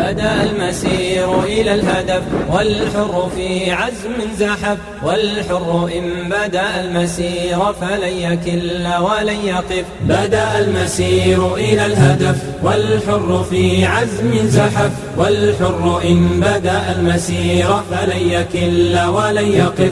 بدأ المسير إلى الهدف والحر في عزم زحف. والحر إن بدأ المسير فلن يكل ولن يقف. بدأ المسير إلى الهدف والحر في عزم زحف. والحر إن بدأ المسير فلن يكل ولن يقف.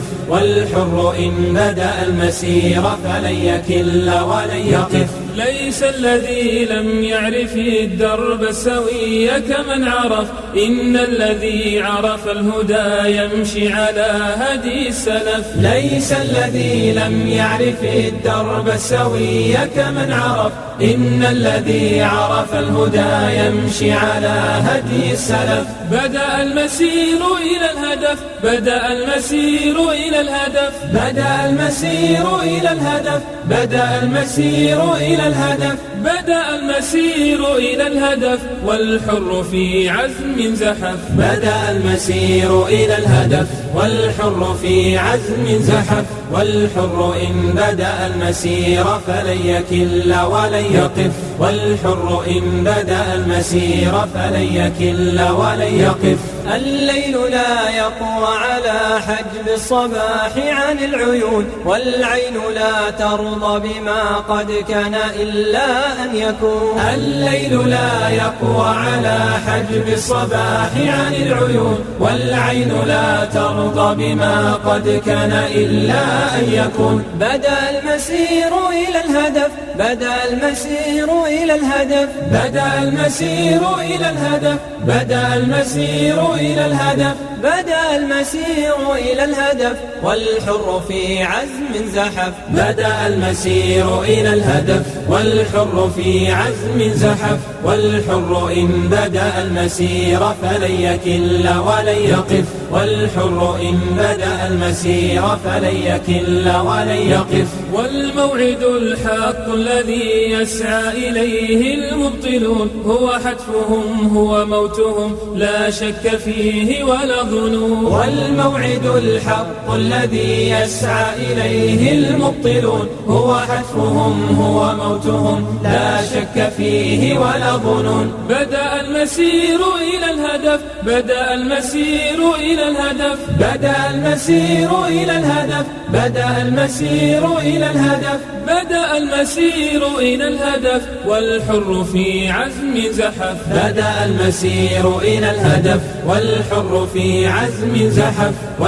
والحر إن بدأ المسير فلن يكل ولن يقف. ليس الذي لم يعرف الدرب السوي كمن عرف، إن الذي عرف الهدى يمشي على هدي السلف. ليس الذي لم يعرف الدرب السوي كمن عرف، إن الذي عرف الهدى يمشي على هدي السلف. بدأ المسير إلى الهدف، بدأ المسير إلى الهدف، بدأ المسير إلى الهدف، بدأ المسير إلى الهدف، بدأ المسير إلى الهدف والحر في عزم زحف. بدأ المسير إلى الهدف والحر في عزم زحف. والحر إن بدأ المسير فلن يكل ولن يقف. والحر إن بدأ المسير فلن يكل ولن يقف. الليل لا يقوى على حجب الصباح عن العيون، والعين لا ترضى بما قد كان إلا أن يكون. الليل لا يقوى على حجب الصباح عن العيون، والعين لا ترضى بما قد كان إلا أن يكون. بدأ المسير إلى الهدف، بدأ المسير إلى الهدف، بدأ المسير إلى الهدف، بدأ المسير إلى الهدف، بدأ المسير إلى الهدف والحر في عزم زحف. بدأ المسير إلى الهدف والحر في عزم زحف. والحر إن بدأ المسير فلن يكل ولن يقف. والحر إن بدأ المسير فلن يكل ولن يقف. والموعد الحق الذي يسعى إليه المبطلون هو حتفهم هو موتهم لا شك فيه ولا ظنون. والموعد الحق الذي يسعى إليه المبطلون هو حتفهم هو موتهم لا شك فيه ولا ظنون. بدأ المسير إلى الهدف، بدأ المسير إلى الهدف، بدأ المسير إلى الهدف، بدأ المسير إلى الهدف، بدأ المسير إلى الهدف والحر في عزم زحف. بدأ المسير إلى الهدف والحر في عزم زحف.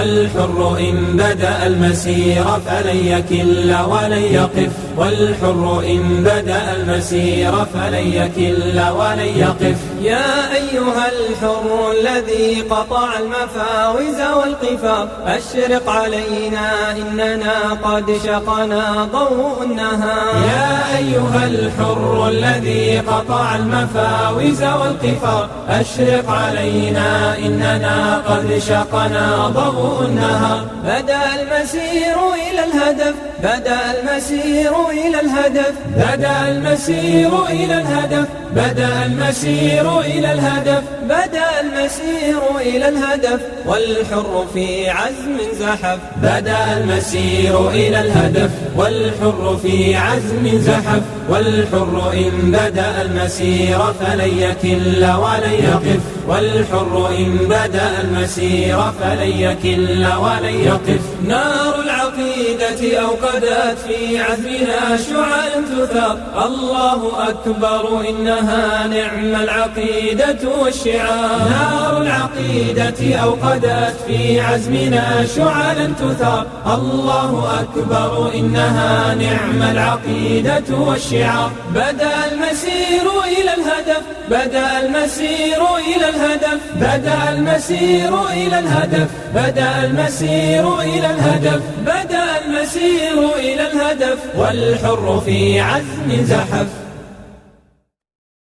والحر إن بدأ المسير فلن يكل ولن يقف. والحر إن بدأ المسير فلن يكل ولن يقف. يا أيها الحر الذي قطع المفاوز والقفار، أشرق علينا إننا قد شقنا ضوء النهار. يا أيها الحر الذي قطع المفاوز والقفار، أشرق علينا إننا قد شقنا ضوء النهار. بدأ المسير إلى الهدف، بدأ المسير إلى الهدف، بدأ المسير إلى الهدف، بدأ المسير إلى الهدف، بدأ المسير إلى الهدف والحر في عزم زحف. بدأ المسير إلى الهدف والحر في عزم زحف. والحر إن بدأ المسير فلن يكل ولن يقف. والحر إن بدأ المسير فلن يكل ولن يقف. نار العقيدة أوقدت في عزمنا شعاع تثار، الله أكبر إنها نعم العقيدة والشعار. نار العقيدة أوقدت في عزمنا شعاع تثار، الله أكبر إنها نعم العقيدة والشعار. بدأ المسير إلى الهدف، بدأ المسير إلى الهدف، بدأ المسير إلى الهدف، بدأ المسير إلى الهدف، بدأ المسير إلى الهدف والحر في عزم زحف.